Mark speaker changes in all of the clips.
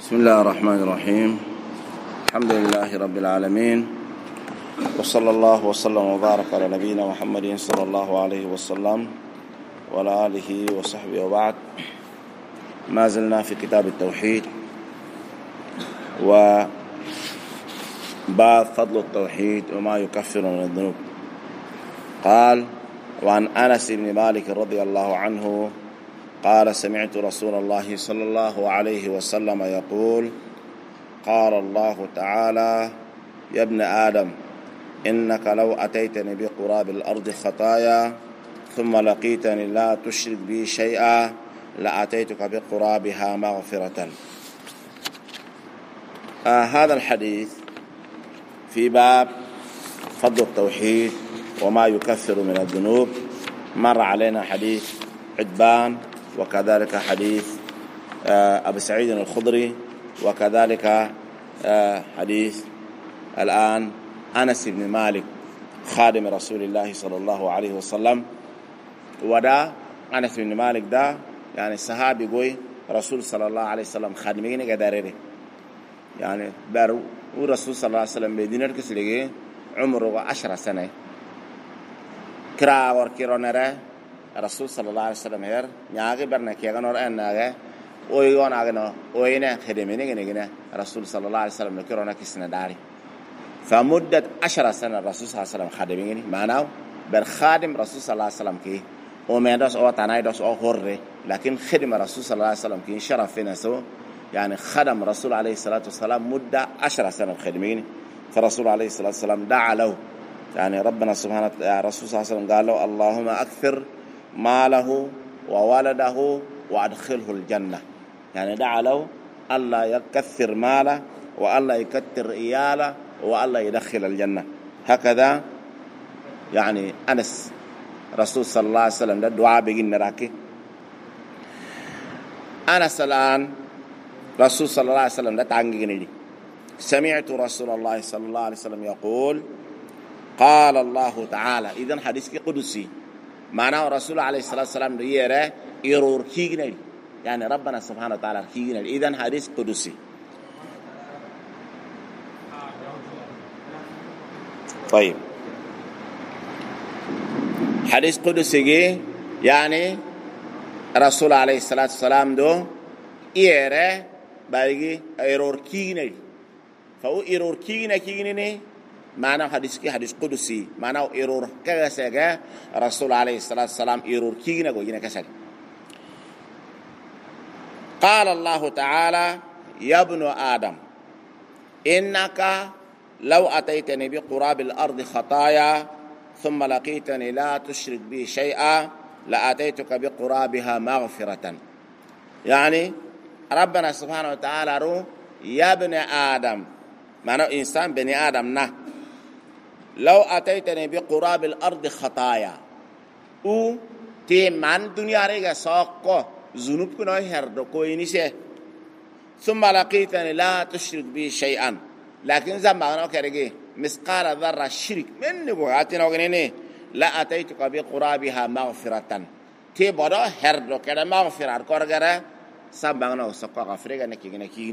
Speaker 1: بسم الله الرحمن الرحيم. الحمد لله رب العالمين، وصلى الله وسلم وبارك على نبينا محمد صلى الله عليه وسلم وعلى آله وصحبه وبعد. ما زلنا في كتاب التوحيد وباب فضل التوحيد وما يكفر من الذنوب. قال: وعن أنس بن مالك رضي الله عنه قال: سمعت رسول الله صلى الله عليه وسلم يقول: قال الله تعالى: يا ابن آدم، إنك لو أتيتني بقراب الأرض خطايا ثم لقيتني لا تشرك بي شيئا لأتيتك بقرابها مغفرة. هذا الحديث في باب فضل التوحيد وما يكفر من الذنوب. مر علينا حديث عتبان، وكذلك حديث أبي سعيد الخضري، وكذلك حديث الآن أنس بن مالك خادم رسول الله صلى الله عليه وسلم. ودا أنس بن مالك دا يعني صحابي قوي رسول صلى الله عليه وسلم خادمين قداره، يعني بارو ورسول صلى الله عليه وسلم مدينة كسلقي عمره 10 سنة كرا وركيرونره رسول صلى الله عليه وسلم هير نياغي برنا كيغنور اناغه اويغون اغنو اوينا خدمينه غنغنا رسول صلى الله عليه وسلم كيرونا كسنا داري. فمدة 10 سنة الرسول صلى الله عليه وسلم خادمين، معناه بالخادم رسول صلى الله عليه وسلم كي ومندوس او تنايدوس او هوري، لكن خدم رسول صلى الله عليه وسلم كي شرف في نفسه، يعني خدم رسول عليه الصلاة والسلام مدة 10 سنة خدمين. فالرسول عليه الصلاة والسلام دعا له، يعني ربنا سبحانه وتعالى الرسول صلى الله عليه وسلم قال له: اللهم أكثر ماله وولده وأدخله الجنة. يعني دعا له الله يكثر ماله والله يكثر إياله والله يدخل الجنة. هكذا يعني أنس رسول صلى الله عليه وسلم ده دعاء بيجين نراكي. أنس الآن رسول صلى الله عليه وسلم ده تعنجيني. سمعت رسول الله صلى الله عليه وسلم يقول: قال الله تعالى. إذن حديث قدسي، معناه رسول عليه الصلاة والسلام ريره يرور كيغني، يعني ربنا سبحانه وتعالى كيغني. إذن حديث قدسي. طيب، حديث قدسي يعني رسول عليه الصلاة والسلام دو يره بايجي يرور كيغني، فهو يرور كيغني معناه حديث قدسي، معناه إيرور كذا رسول عليه الصلاة والسلام إيرور كينا قوينا كذا. قال الله تعالى: يا ابن آدم، إنك لو أتيتني بقراب الأرض خطايا ثم لقيتني لا تشرك بي شيئا لأتيتك بقرابها مغفرة. يعني ربنا سبحانه وتعالى رو يا ابن آدم، معناه إنسان بني آدم نه، لو أتيتني بقراب الأرض خطايا او تي من دنيا ريغا ساقو ذنوب كنو هردو كوينيسه ثم لقيتني لا تشرك بي شيئا، لكن زمان كرغي مثقال ذره شرك من نبواتنا وغنيني لا أتيتك بقرابها مغفرة تي بودو هردو كده مغفرة كورغرا سامبانو ساقو غفرغا نكي.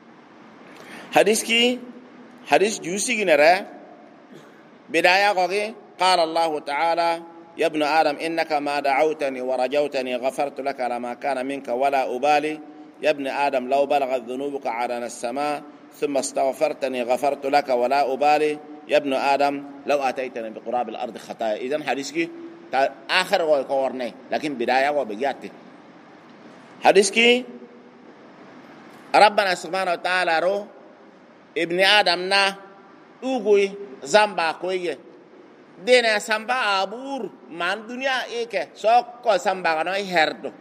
Speaker 1: حديث جوسي غنرا بداية قوي. قال الله تعالى: يا ابن آدم، إنك ما دعوتني ورجوتني غفرت لك لما كان منك ولا أبالي. يا ابن آدم، لو بلغت ذنوبك عنان السماء ثم استغفرتني غفرت لك ولا أبالي. يا ابن آدم، لو أتيتني بقراب الأرض خطايا. إذن حديثك آخر قوي كورني، لكن بداية قوي بجاتي. حديثك ربنا سبحانه وتعالى رو ابن آدم نا ugoy zamba koye dena samba abur man dunia eke sokko samba no herdo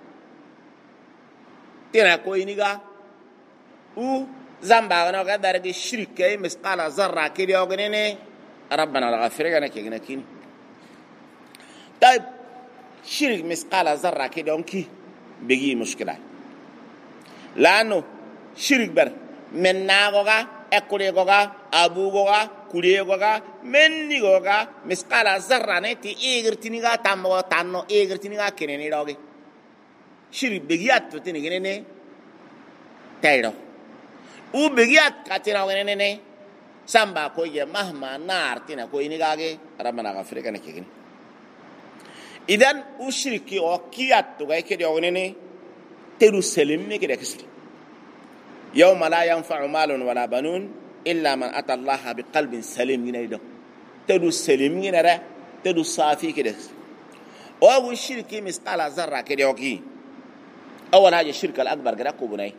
Speaker 1: tena koyniga u zamba no ga darge shirke misqala zarra kidi ognene rabbana al-ghafira na kigna kin. طيب شرك مثقال ذره كده onki بيجي مشكله، لانه شرك بر من ناغوغا ekure goga abu goga kulie goga menni goga miskala zarra ne ti egertini ga tammo tanno egertini ga keneni doge shiri begiyat to tini genene tayro u begiyat katina wenene samba ko ye mahma nartina ko inigage rabbana ghafir kana kigini idan u shirki o kiyat to ga kedi wenene teru selimi kede kisri yawma la yanfa'u malun wala banun illa man ata Allah biqalbin salim ginaido teru selim ginara teru safi kede o shirki misqala zarra kede oki awal haja shirka al-akbar gara ko bunai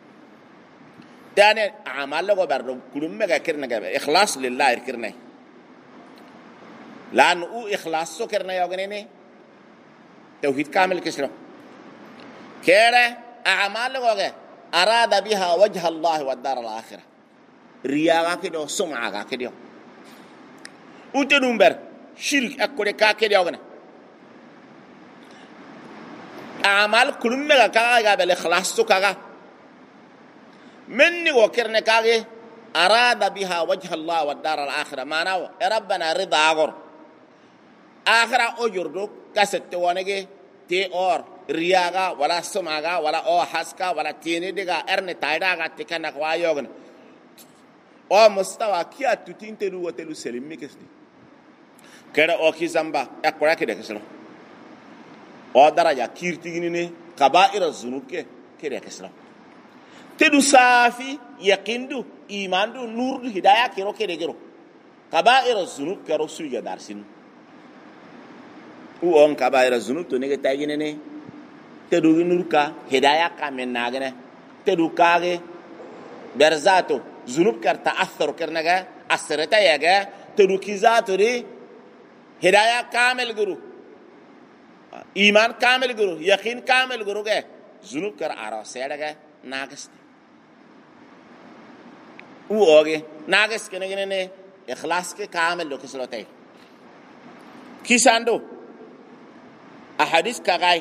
Speaker 1: تاني أعمال لغو بردو كلهم مغا كرنا غابة إخلاص لله يركرنا لأنه إخلاص سو كرنا يوغنيني توحيد كامل كسرو كيرا أعمال لغو أراد بها وجه الله والدار الآخرة رياغا كدو سمعا كدو وتنمبر شرك أكوري كاكدو يوغنا أعمال كلهم مغا كاغا بالإخلاص سو كاغا مني وكرنا كاغي أراد بها وجه الله والدار الآخرة ما ناو ربنا رضا أغر آخرة أجردو كست وانجي تي أور رياغا ولا سماغا ولا أو حسكا ولا تيني ديغا أرني تايداغا تكنا كوايوغن أو مستوى كيا تتين تلو وتلو سلمي كسدي كده أوكي زنبا أقرأ كده كسلو أو درجة كيرتيني كبائر الذنوب كده كسلو تدو صافي يقيندو إيماندو نور هداية كيرو كده كيرو كبائر الذنوب كيرو سوية دارسين وون كبائر الذنوب تونيك تايجيني تدو نور كا هداية كامن ناغنه تدو كاغي برزاتو ذنوب كر تأثر كرنغا أثرتا يغا تدو كيزاتو ري هداية كامل غرو إيمان كامل غرو يقين كامل غرو غا ذنوب كر أراسيرغا ناغست اوغي ناقص كنغني اخلاص کے کامل لو کسلوتے کیساندو احاديث كغاي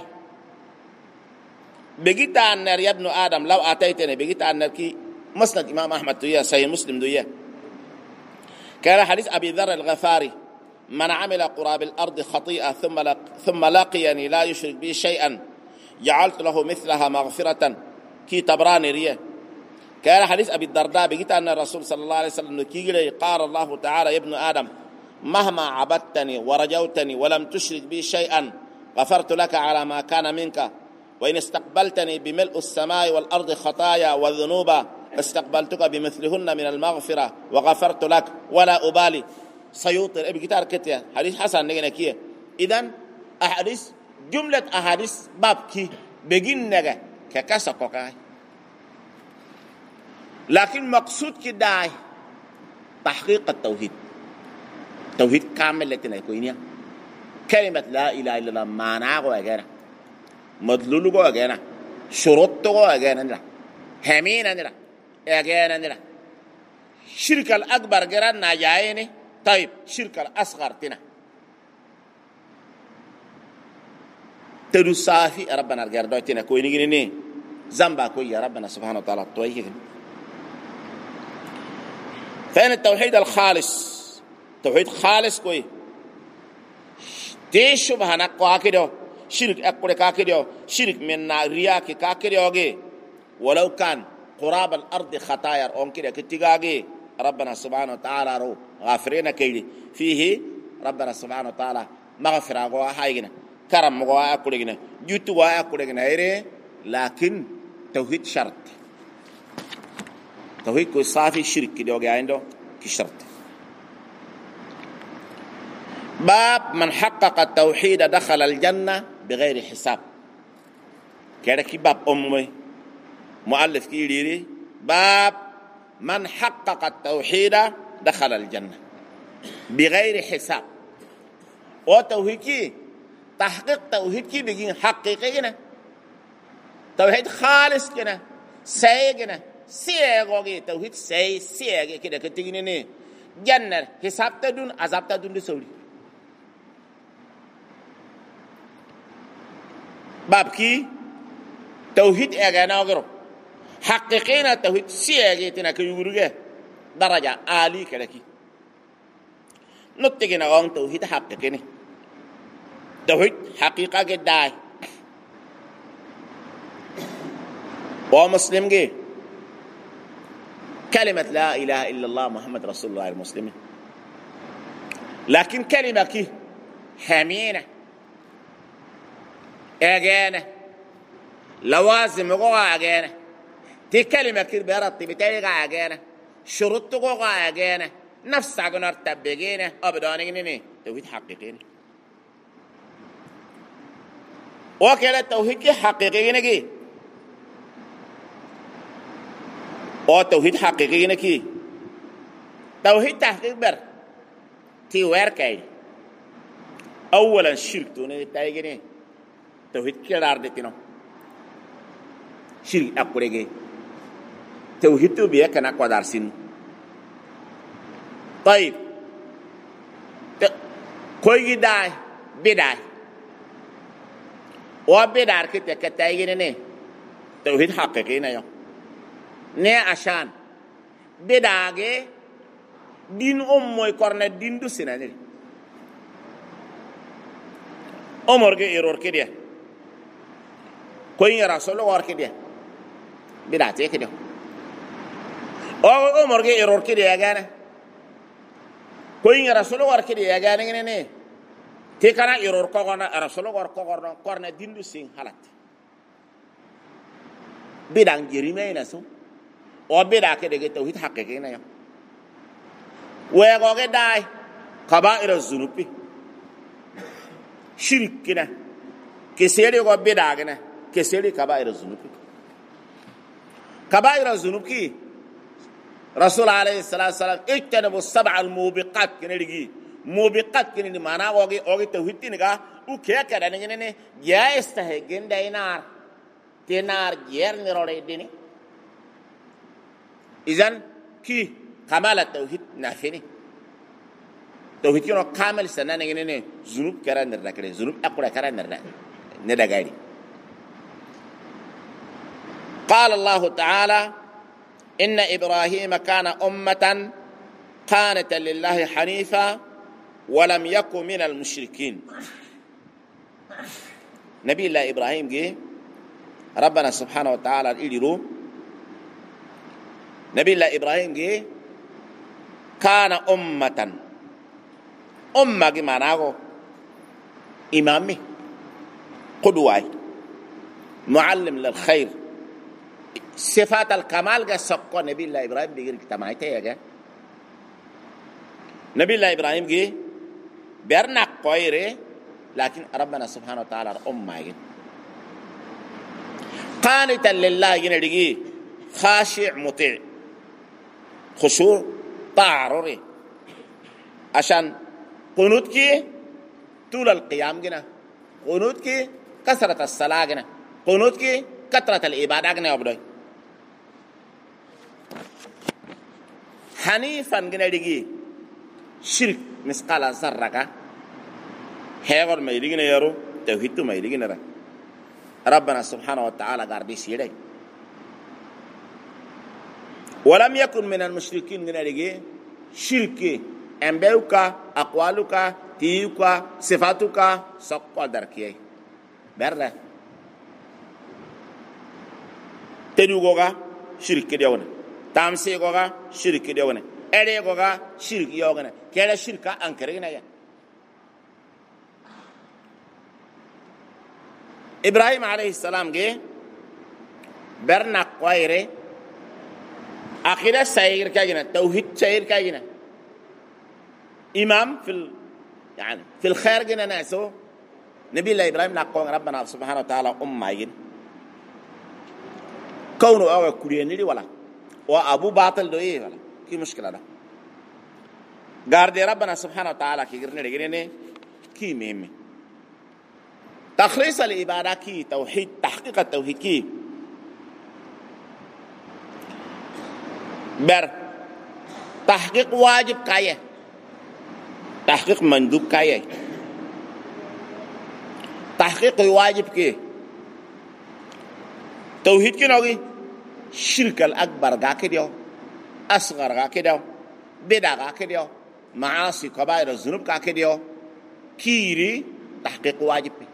Speaker 1: بقيت ان يا ابن ادم لو اتيتني بقيت ان كي مسند امام احمد دويا صحيح مسلم دويا كان حديث ابي ذر الغفاري من عمل قراب الارض خطيئه ثم لقيني لا يشرك بي شيئا جعلت له مثلها مغفرة كي تبراني ريه كان حديث أبي الدرداء بقيت أن الرسول صلى الله عليه وسلم كيغلي قال الله تعالى يا ابن آدم مهما عبدتني ورجوتني ولم تشرك بي شيئا غفرت لك على ما كان منك وإن استقبلتني بملء السماء والأرض خطايا وذنوبا استقبلتك بمثلهن من المغفرة وغفرت لك ولا أبالي سيوطر ابي كتار كتيا حديث حسن نجنا كيه إذن أحاديث جملة أحاديث باب كي بجين نجا ككاسة كوكاي لكن مقصود كداي تحقيق التوحيد توحيد كامل لتنا كوينيا كلمة لا إله إلا الله معناها وجانا مدلول وجانا شروط وجانا همين نرا وجانا نرا شرك الأكبر جرنا جايني طيب شرك الأصغر تنا تدوسافي ربنا الجردو تنا كويني جنني زنبا كوي يا ربنا سبحانه وتعالى تويه فين التوحيد الخالص توحيد خالص كوي تي شبهنا كاكيدو شرك اكبر كاكيدو شرك من رياء كاكيدو ولو كان قراب الارض خطايا اون كده كتيغاغي ربنا سبحانه وتعالى رو غافرين كيدي فيه ربنا سبحانه وتعالى مغفرة غوا هايغنا كرم غوا اكولغنا جوتو غوا اكولغنا ايري لكن توحيد شرط توحيد كو صافي شرك كده عنده كشرط باب من حقق التوحيد دخل الجنة بغير حساب كده كي باب أمي مؤلف كي يريد باب من حقق التوحيد دخل الجنة بغير حساب وتوحيد كي تحقيق توحيد كي بيجي حقيقي كنا توحيد خالص كنا سي كنا سيغوغي توحيد سيغي كده كتيجيني جنة حساب تدون عذاب تدون دسولي باب كي توحيد اغانا وغيره حقيقينا توحيد سيغي تنا كيورغي درجة عالي كده كي نتجينا غون توحيد حقيقيني توحيد حقيقة كده ومسلم جي كلمة لا إله إلا الله محمد رسول الله المسلمين، لكن كلمة كي حمينة أجانة لوازم غوا أجانة، تي كلمة كي برات بتاعي أجانة شروط غوا أجانة نفس عقنار تبجينة أبدانيني توحيد حقيقي. وكلا توحيد حقيقي نجي أو توحيد حقيقي نكي توحيد تحقيق بر تي وير كاي أولا شرك توني تايجيني توحيد كلار دتينو شرك أقولي توحيد تو بيا كنا قدار سين. طيب كوي داي بداي وبدار كده كتايجيني توحيد حقيقي نيو ne ashan bedage din moy korne din du sinani omorge error kedia koy yara solo war kedia bidate kedia o omorge error kedia gana koy yara solo war kedia gana ngene te kana error ko gona ara solo war ko korne din du sin halat bidang jerime na so وبدا كده توحيد حقيقي نيا ويغوغي داي كبائر الذنوب شرك كده كسيري وبدا كده كسيري كبائر الذنوب. كبائر الذنوب كي رسول عليه الصلاه والسلام اجتنبوا السبع الموبقات كده لغي موبقات كده معنا اوغي توحيد نيغا وكي كده ني يا استهجن دينار تنار جير نيرودي ديني. إذن كي كمال التوحيد نافني توحيد كنا كامل سنة نجني ذنوب كران نركله ذنوب أقرأ كران ندعاري. قال الله تعالى إن إبراهيم كان أمة قانتا لله حنيفا ولم يكن من المشركين. نبي الله إبراهيم جه ربنا سبحانه وتعالى إليرو نبي الله إبراهيم جه كان أمة جمعناه إمامي قدوة معلم للخير صفات الكمال جا سقوا نبي الله إبراهيم بيجي كتمايته يا جا نبي الله إبراهيم جه بيرنا قويره لكن ربنا سبحانه وتعالى أمة جه قانتا لله جنرجي خاشع مطيع خشوع طاعروري عشان قنوت كي طول القيام جنا قنوت كي كثرة الصلاة جنا قنوت كي كثرة العبادة جنا أبداي حنيفا جنا دقي شرك مسقال ذرة هيغور ما يلقينا يارو توحيد ما يلقينا ربنا سبحانه وتعالى قاردي سيري ولم يكن من المشركين من رجال شرك أنبيوك أقوالك تيوك صفاتك سقوا دركيه برا تدوغا شرك ديونا تامسيغا شرك ديونا أريغا شرك يوغنا كلا شرك أنكرنا يا إبراهيم عليه السلام جه برنا قويره أخيرا سير كاجنا توحيد سير كاجنا إمام يعني في الخير جنا ناسو نبي الله إبراهيم نقول ربنا سبحانه وتعالى أمة كونه أو كوريني ولا وأبو باطل دويه ولا كي مشكلة ده قارد ربنا سبحانه وتعالى كي غيرنا كي مهم تخليص العبادة كي توحيد تحقيق التوحيد كي بر تحقيق واجب كايه تحقيق مندوب كايه تحقيق واجب كي توحيد كي نوغي شرك الأكبر غاكي ديو أصغر غاكي ديو بدع غاكي ديو معاصي كبائر الذنوب غاكي ديو كيري تحقيق واجب كي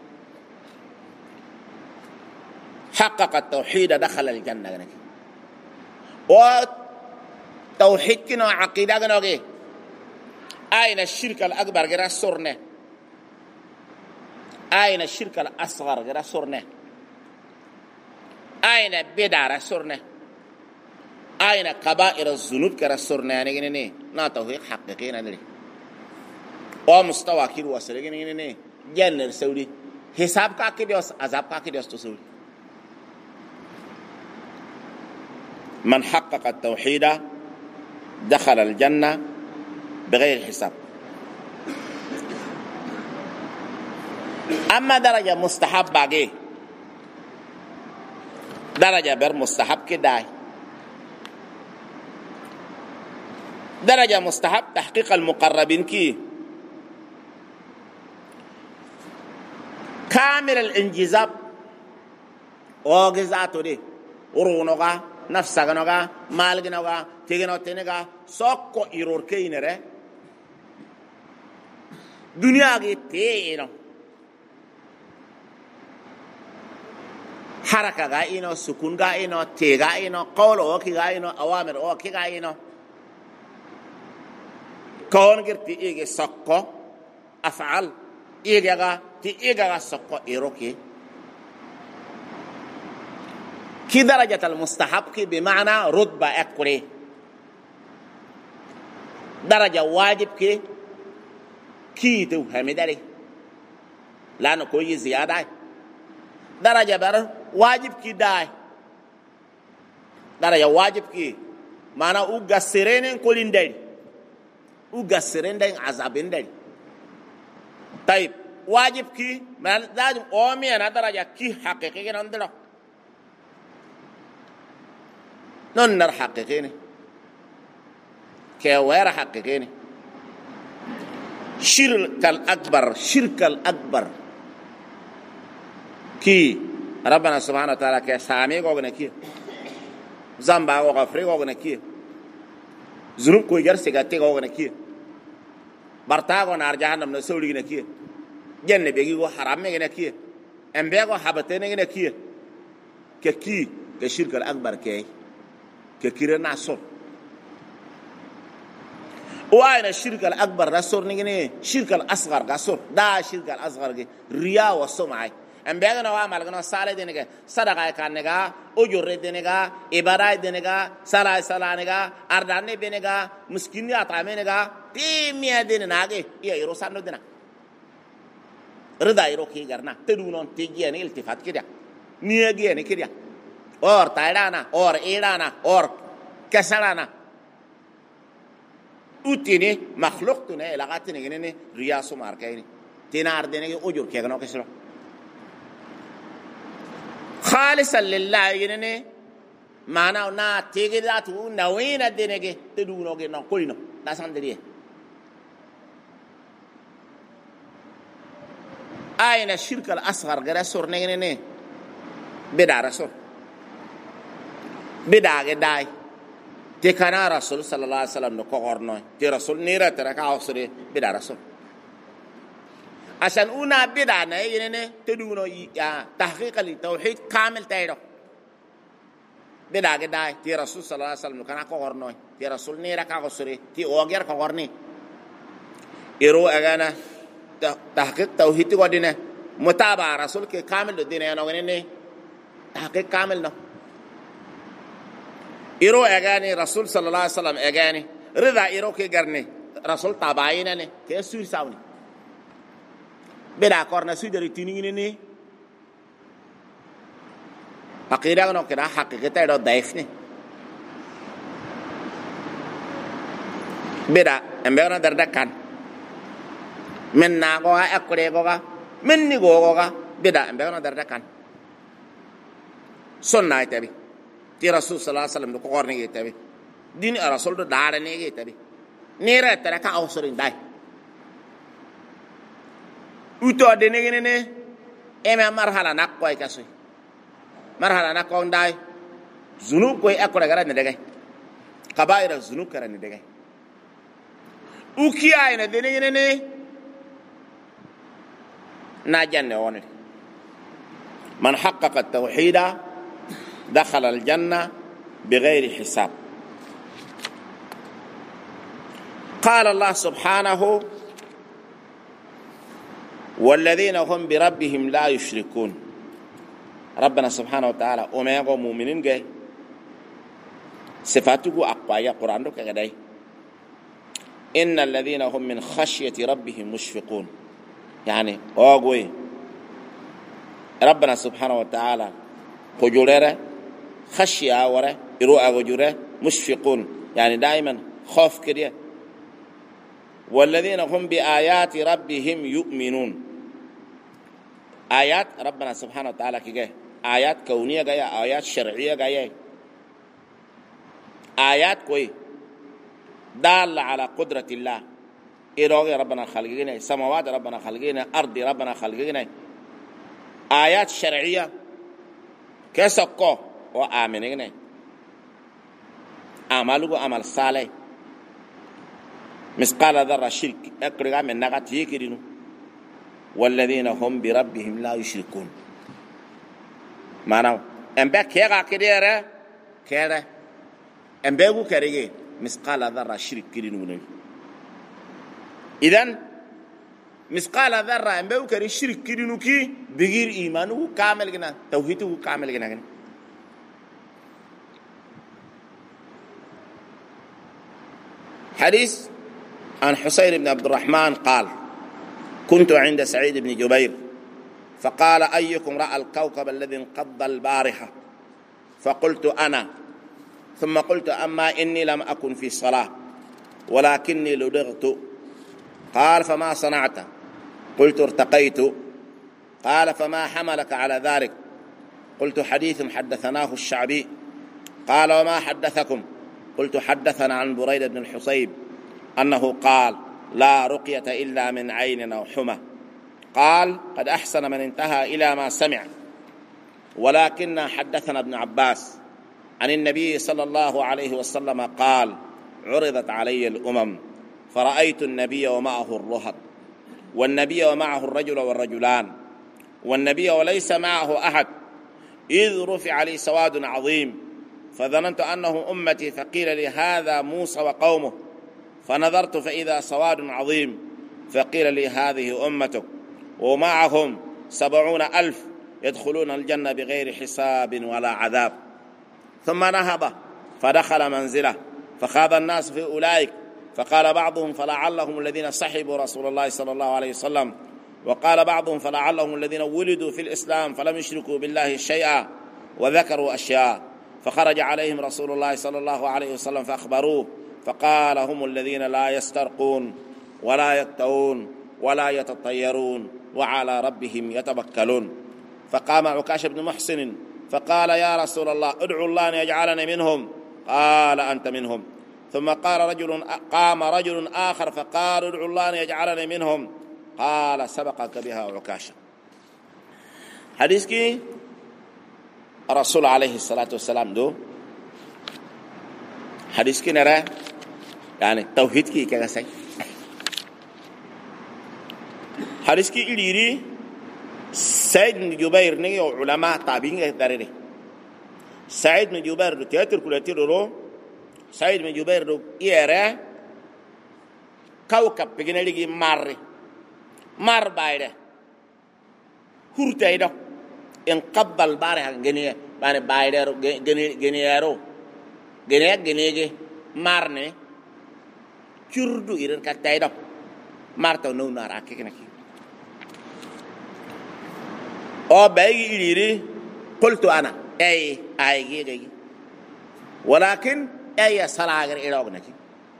Speaker 1: حقق التوحيد دخل الجنة توحيد كنا عقيدة كنا أين الشرك الأكبر غير سورنا أين الشرك الأصغر غير سورنا أين بدع سورنا أين كبائر الذنوب غير سورنا يعني ني نا توحيد حقيقي نري أو مستوى كيلو وصل يعني ني جنر سوري حساب كاكيديوس عذاب كاكيديوس تسوري من حقق التوحيد دخل الجنة بغير حساب. أما درجة مستحب باقي درجة بر مستحب كداي درجة مستحب تحقيق المقربين كي كامل الانجذاب وغزاتو دي ورونوغا نفسغنوغا مالغنوغا تيغنو تينغا سوكو إيروركينره دنيا غي تيينو حركة غاينو سكون غاينو تي غاينو قول اوكي غاينو اوامر اوكي غاينو كون غيرتي ايغي سوكو افعال ايغا تي ايغا سوكو إيروكي كي درجة المستحب كي بمعنى رتبة أكوري درجة واجب كي توهمي داري لأنه كوي زيادة درجة بر واجب كي داي درجة واجب كي معنى أغسرين كلين داري أغسرين داري عذابين داري طيب واجب كي معنى لازم أومي أنا درجة كي حقيقي نندلو ننر حقيقيني كوير حقيقيني شرك الأكبر كي ربنا سبحانه وتعالى كسامي غوغنا كي زامبا غوغفري غوغنا كي زنوب كوي جرسيغاتي غوغنا كي برتاغو نار جهنم نسوليغنا كي جنة بيغيغو حراميغنا كي امبيغو حبتينيغنا كي كشرك الأكبر كي ككيرنا صور وأين الشرك الأكبر رسول نيجي شرك الأصغر قصور دا شرك الأصغر كي رياء والسمعة أم بيعنا وامال كنا سالة دينك صدقة كارنكا أجور دينك إبادة دينك سلا نكا أردانة دينك مسكيني أطعمة نكا تيمية ديننا كي يروسان دينك رضا يروكي كرنا تدونون تيجي أني التفات كده نيجي أني كده اور تایرانا اور ایرانا اور کسرانا اوتینی مخلوق تونه علاقاتنی گننی ریاسو مارکاینی تینار دینگی اوجور کیگنو کسرو خالصا لله گننی معناو نا تیگی داتو نوین دینگی تدونو گنو کلینو داسان دریه آین الشرك الأصغر غير سور نگننی بدار سور بداغ داي تكنا رسول صلى الله عليه وسلم نكورنو تي رسول نيره تركا اوسري بدا رسول عشان اونا بدا نينه تدونو يا تحقيق التوحيد كامل تايرو بداغ داي تي رسول صلى الله عليه وسلم كنا كورنو تي رسول نيره كا اوسري تي اوغير كورني يرو اغانا تحقيق توحيد ودينه متابعه رسول كامل دينه نو تحقيق كامل نو إيرو أغاني رسول صلى الله عليه وسلم أغاني رضا إيرو كي غرني رسول تابعينني كي سوي ساوني بدا كورنا سوي دري تينيني حقيقة نو كده حقيقة إيرو ضعيفني بدا أمبيرنا دردا كان من ناقوها أكوريغوها من نيغوغوها بدا أمبيرنا دردا كان سنة تبي تي رسول صلى الله عليه وسلم نكو غورني تبي دين الرسول دو دارني تبي نيره تركا اوسرين داي اوتو دينغي ني اما مرحله نكوي كاسوي مرحله نكو داي ذنوب كوي اكو غرا ندغاي كبائر الذنوب كرا ندغاي اوكي اينا دينغي ني ناجن وني من حقق التوحيد دخل الجنة بغير حساب قال الله سبحانه والذين هم بربهم لا يشركون. ربنا سبحانه وتعالى أميغو مؤمنين جاي صفاتك أقوى قرآن لك غداي إن الذين هم من خشية ربهم مشفقون. يعني أقوي ربنا سبحانه وتعالى خجولة خشية ورا إروء خجولة مشفقون يعني دائما خوف كده. والذين هم بآيات ربهم يؤمنون. آيات ربنا سبحانه وتعالى كي آيات كونية جاية آيات شرعية جاية آيات كوي دالة على قدرة الله. إيروغي ربنا خلقنا سماوات ربنا خلقنا أرض ربنا خلقنا آيات شرعية كسكو وآمنين أعمالك عمل صالح مثقال ذرة شرك أكرغا من نغات يكرينو. والذين هم بربهم لا يشركون. معناه أمبا كيغا كديرة كيرة أمبا كريجي مثقال ذرة شرك كرينو. إذن مثقال ذرة أمبا كري شرك كرينو كي بغير إيمانه كامل جنا توحيده كامل جنا. حديث عن حسين بن عبد الرحمن قال كنت عند سعيد بن جبير فقال أيكم رأى الكوكب الذي انقض البارحة؟ فقلت أنا. ثم قلت أما إني لم أكن في صلاة ولكني لدغت. قال فما صنعت؟ قلت ارتقيت. قال فما حملك على ذلك؟ قلت حديث حدثناه الشعبي. قال وما حدثكم؟ قلت حدثنا عن بريدة بن الحصيب أنه قال لا رقية إلا من عين أو حمى. قال قد أحسن من انتهى إلى ما سمع. ولكن حدثنا ابن عباس عن النبي صلى الله عليه وسلم قال عرضت علي الأمم فرأيت النبي ومعه الرهط والنبي ومعه الرجل والرجلان والنبي وليس معه أحد إذ رفع لي سواد عظيم فظننت أنه أمتي فقيل لي هذا موسى وقومه فنظرت فإذا سواد عظيم فقيل لي هذه أمتك ومعهم 70,000 يدخلون الجنة بغير حساب ولا عذاب. ثم نهض فدخل منزله فخاض الناس في أولئك فقال بعضهم فلعلهم الذين صحبوا رسول الله صلى الله عليه وسلم وقال بعضهم فلعلهم الذين ولدوا في الإسلام فلم يشركوا بالله شيئا وذكروا أشياء. فخرج عليهم رسول الله صلى الله عليه وسلم فأخبروه فقال هم الذين لا يسترقون ولا يكتوون ولا يتطيرون وعلى ربهم يتوكلون. فقام عكاشة بن محسن فقال يا رسول الله ادعو الله أن يجعلني منهم. قال أنت منهم. ثم قام رجل آخر فقال ادعو الله أن يجعلني منهم. قال سبقك بها عكاشة. حديث كي الرسول عليه الصلاة والسلام دو حديث كي نرى يعني توحيد كي كغسي حديث كي إليري سعيد بن جبير نيو علماء تابعين داري سعيد بن جبير تياتر كولاتير رو سعيد بن جبير رو يرى كوكب بجنالي مار بايده هرتايدو إن قبل بارها جنيه بان بايدرو جنيرو جنيه مارني كردو إيرن كتايدو مارتو نو نار أكيكنكي أو بايجي إيري قلت أنا أي جي ولكن أي صلاة غير إيروغنكي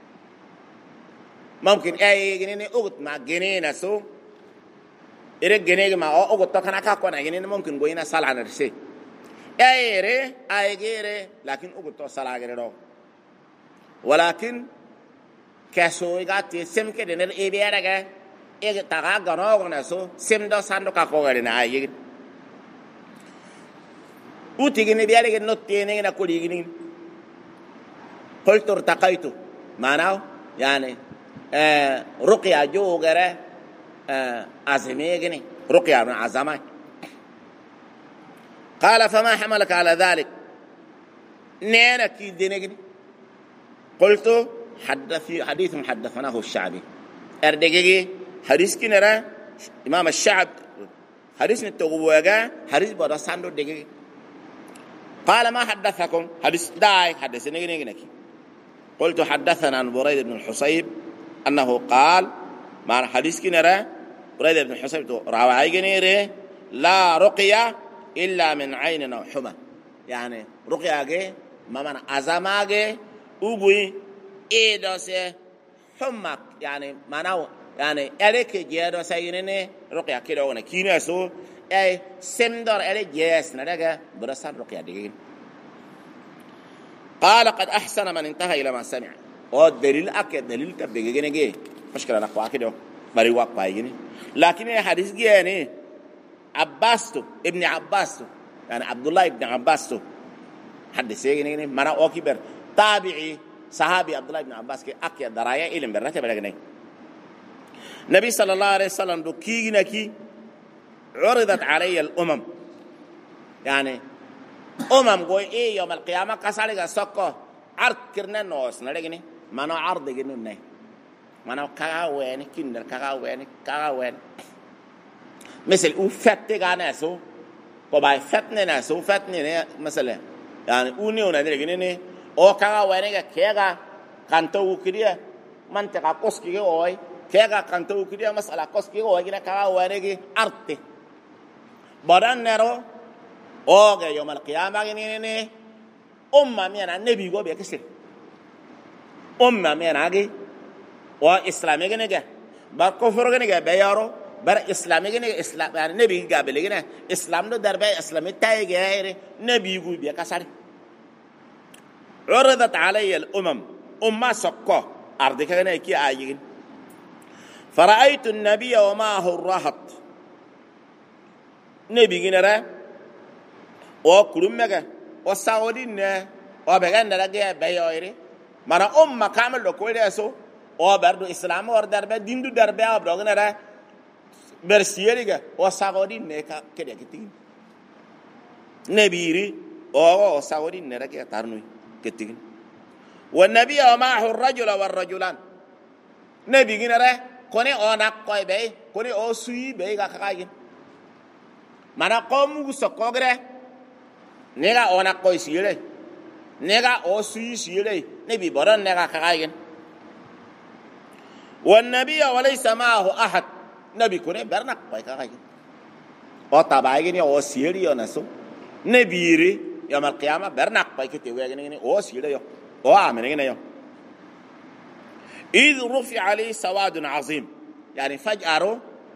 Speaker 1: ممكن أي جنيه أغت مع جنيه نسو إيرك جنيه ما أو أغت تكنا كأكونا جنيه ممكن بوينا صلاة نرسي أي غيره لكن أغت صلاة غير إيروغ ولكن كسوي قاتي سم كده نر إبيارك إيه تاعا غنوغنا سو سم دو ساندو كاكوغرنا أيه وتيجي نبيارك نوتيني نقوليني قلت ارتقيت معناه يعني رقية جو غيره عزمي جني رقية من عزمه. قال فما حملك على ذلك نينا كي ديني قلت حديث حدثناه الشعبي أردقي حديث كنرا إمام الشعب حديث نتوجا حديث بدا ساندو دقي قال ما حدثكم حديث داي حدثني نجي قلت حدثنا عن بريد بن الحصيب أنه قال ما حديث كنرا بريد بن الحصيب راوي جنيره لا رقية إلا من عين أو حمى يعني رقية ما من أزماجي أبوي إيدوسه حمى يعني مناو يعني أريك جيادو سينني رقية كده ونا كينا سو أي سمدر أريك جيس ندعى برسال رقية دين قال قد أحسن من انتهى إلى ما سمع والدليل أكيد دليل تبدي جي مشكلة نقوى كده بريواق بايجني لكن الحديث جاني عباستو ابن عباستو يعني عبد الله ابن عباستو حدث يجني منا أوكبر تابعي صحابي عبد الله بن عباس كي أكيد دراية إلهم برته بلغني نبي صلى الله عليه وسلم دو كينا كي عرضت علي الأمم يعني قوي إيه يوم القيامة كسالك سكو عرض كرنا نوس نلقني منا عرض جنوني منا كاوين كندر كاوين مثل أوفت جانسو وباي فتنة ناسو فتنة مثلا يعني أونيونا نلقني أو كاوين كيغا كانتو كريه منطقة كوسكي أوي كيغا كانتو كريه مسألة كوسكي أوي كنا كاوين أرتي بدن نرو أوه يوم القيامة جنيني مينا النبي جو بيكسر مينا عجي وإسلامي جنيجا بار كفر جنيجا بيارو بار إسلامي جنيجا إسلام يعني نبي قابل جنا إسلام ده دربي إسلامي تاي جاهري نبي جو بيكسر عرضت علي الأمم سكوا أرضك جنا كي آيين فرأيت النبي ومعه الرهط نبي جنرا وكلمك وساودين وبعدين نلاقي بيايري مانا كامل لو كويس أسو وبرضو إسلام وردربة دين دو دربة وبرضو نرا برسيريجا وساودين كده كتير نبيري وساودين نرا كده تارنوي كتير والنبي ومعه الرجل والرجلان نبي جنرا كوني أناق كوي بي كوني أسوي بي كاكاين mana komu sokogre nega ona koy sire nega o suyi sire nabi boron nega kagayen wan nabiy walaysa ma'ahu ahad nabi kone bernak koy kagayen o tabaygen o sire yo naso nabiri yawm al qiyamah bernak koy kete wegen o sire yo o amene yo إذ رفع عليه سواد عظيم يعني فجأة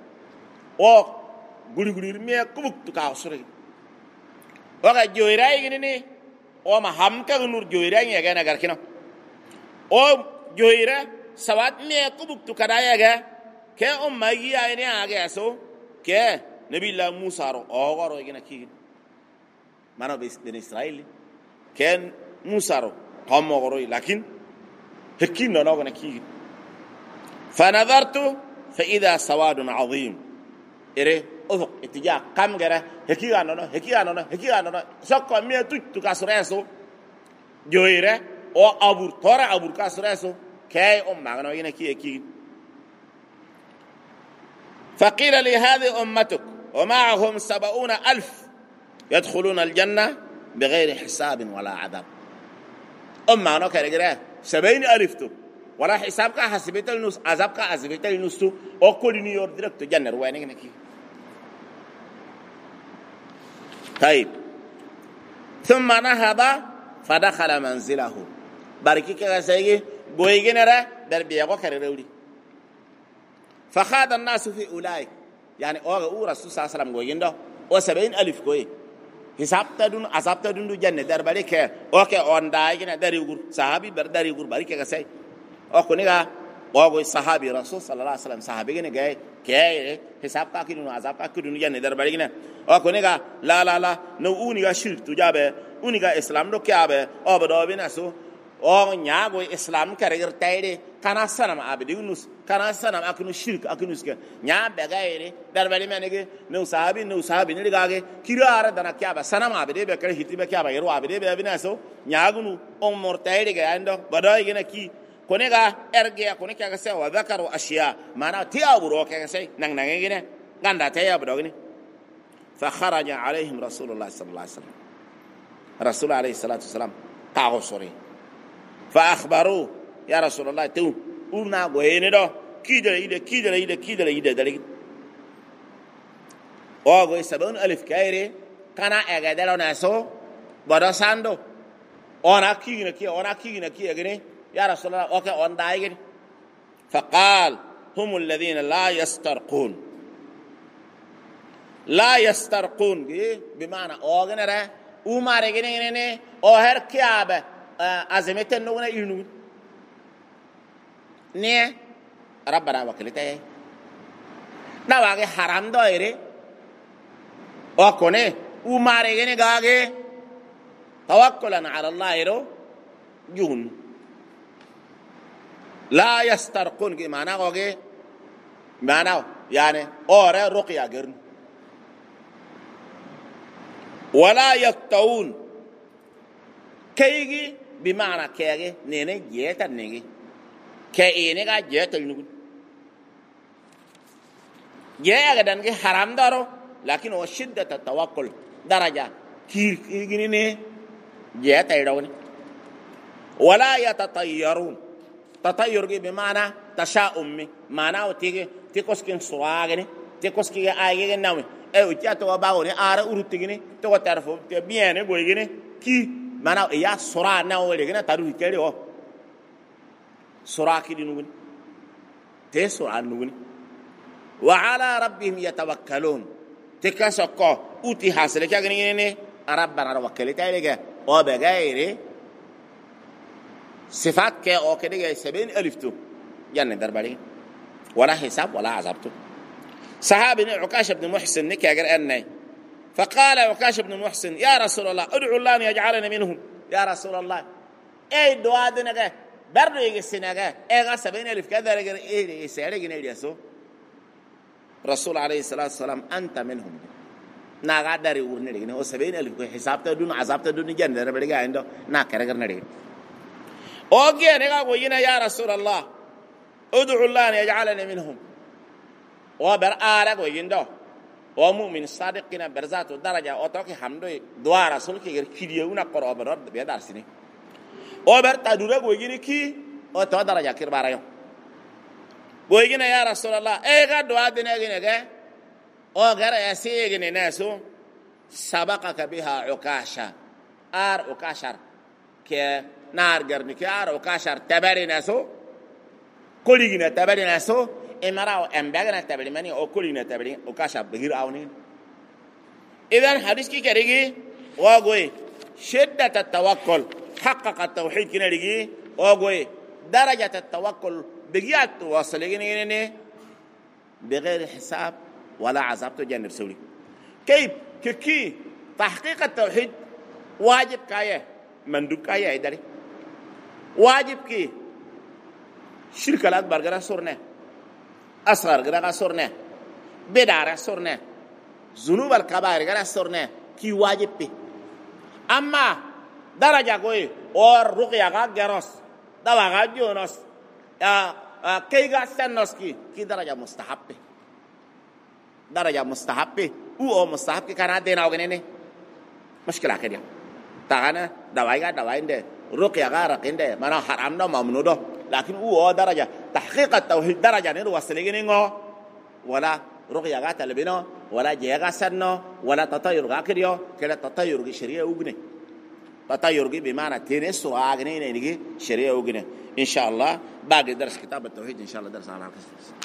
Speaker 1: guri me kubuk to ka sore oga joirai gini o ma hamka nur joirai ya gana garkino o joira sawat me kubuk to kada ya ga ke o magi ya ne aga so ke nabi la musa ro o goro gina ki mano ben israeli ken musa ro qam goro lakin hekin no gana ki fa nadartu fa idha sawad azim ere أفق اتجاه كم جرا هكيا نونا سكوا مية تكاسرسو جويرة أو أبور ترى أبور كاسرسو كاي معنا وين كي فقيل لي هذه أمتك ومعهم 70,000 يدخلون الجنة بغير حساب ولا عذاب معنا كرجرا 70,000 تو ولا حساب كحسبت النص عذاب كحسبت النص تو أو كل نيور دركت جنة وين كي طيب ثم نهض فدخل منزله باركي كغسيغي بويغنرا دربيغو كريرودي فخاض الناس في اولئك يعني او رسول صلى الله عليه وسلم غويندو او 70,000 كوي حساب تدون عذاب تدون جنة دربالي كه اوكي اون دايغنا دريغور صحابي بر دريغور باركي كغسي او كونيغا او صحابي رسول صلى الله عليه وسلم صحابي غني جاي كه حساب کا کینو عذاب کا کینو جنة دربالي غنا او كونيغا لا نو اونيغا شرك تجابه اونيغا اسلام دو كيابه او بدو بيناسو او نياغو اسلام كارير تايدي كانا سنم ابديونس كانا سنم اكنو شرك اكنوسك نيا بغايري دربالي منيغي نو صحابي نيغاغي كيرار دنا كيابه سنم ابدي بكر هيتي بكيابه يرو ابدي بيناسو نياغو امور تايدي غاندو بدو يغنا كي كونيغا ارجع كونيكا كسي وذكروا اشياء معناه تيابرو كسي نان نانغينه غاندا تيابدوغني فخرج عليهم رسول الله صلى الله عليه وسلم رسول عليه الصلاه والسلام تاغو سوري فاخبروه يا رسول الله تو una goyene do kidere daligi o go sabon alif kaire kana ega dalo naso bodo sando ona kigina ki egene ya rasulullah okay on daigini faqal hum alladhina la yastarqun bima'na ogenere umare gene o her kiabe azemeten no na inu ne rabbana wakilite na wage haram do ire o kone umare gene gage tawakkulan ala allah iro jun la yastarqun ki mana goge mana yani ore ruqya gern wala yaktawun kaygi bima'na kayge nene jeta negi كأني قا جت النقود جاء قدام كي حرام دارو لكن هو شدة التوكل درجة كير كيرجني جاء تيروني ولا يتطيرون تطير بمعنى تشاؤم معناه تيكوسكين سواغني تيكوسكي آيجي نامي وجاتوا باوني آره أورتيجني تو تعرفوا تبيانه بويجني كي معناه يا سرا ناوليجنا تارو كيريو سراكي دينون تسر عنون وعلى ربهم يتوكلون تكسكو اوتي حاصل كاغني ربنا وكلت عليك او بغير صفات كي او كده 70,000 تو يعني دربالي ولا حساب ولا عذابته صحابي عكاش بن محسن نكاغر اني فقال عكاش بن محسن يا رسول الله ادعو الله ان يجعلنا منهم يا رسول الله اي دعاء دنك برضو يجي السناجة إيه 70,000 كذا رجل إيه سعره جنيه يسوع رسول عليه الصلاة والسلام أنت منهم ناقدر يقول نرجع هو 70,000 حسابته دون عذابته دون جنة ربنا عنده ناكره نرجع أوكي نرجع وينا يا رسول الله ادعو الله أن يجعلني منهم وبرآرك وينده ومؤمن صادقنا برزات الدرجة أتوقع حمده دعاء رسول كي كيديونا قرآن برد بيدار سني وبر تدورك ويجيني كي أو تودر جاكير باريو ويجينا يا رسول الله إيه قد وادنا جينك أو غير أسيء جيني ناسو سبقك بها عكاشة عكاشر كي نار جرني كي عكاشر تبري ناسو كل جينا تبري ناسو إمراو أمبعنا تبري مني أو كل جينا تبري عكاشر بغير أونين إذن حديث كي كريجي واقوي شدة التوكل حقق التوحيد كنا لقيه وقوي درجة التوكل بقيت واصلين بغير حساب ولا عذاب تجنب سوري كيف كي تحقيق التوحيد واجب كاية مندوب كاية إداري واجب كي شرك الأكبر غير سورنا أصغر غير سورنا بدار سورنا ذنوب الكبائر غير سورنا كي واجب بي أما درجة كوي اور رقية غاجروس دوا غاجونوس كي غاسنوس كي درجة مستحب او مستحب كان دينا وغنيني مشكلة كده تاغانا دواين ده رقية غارقين ده مانا حرام ده ممنوع ده لكن او درجة تحقيق التوحيد درجة نيرو وصلينينغو ولا رقية غاتلبينو ولا جيغا سنو ولا تطير غاكريو كلا تطير شريعة وغني تطير بمعنى تنس وعاقنين شريعة وغني إن شاء الله باقي درس كتاب التوحيد إن شاء الله درس على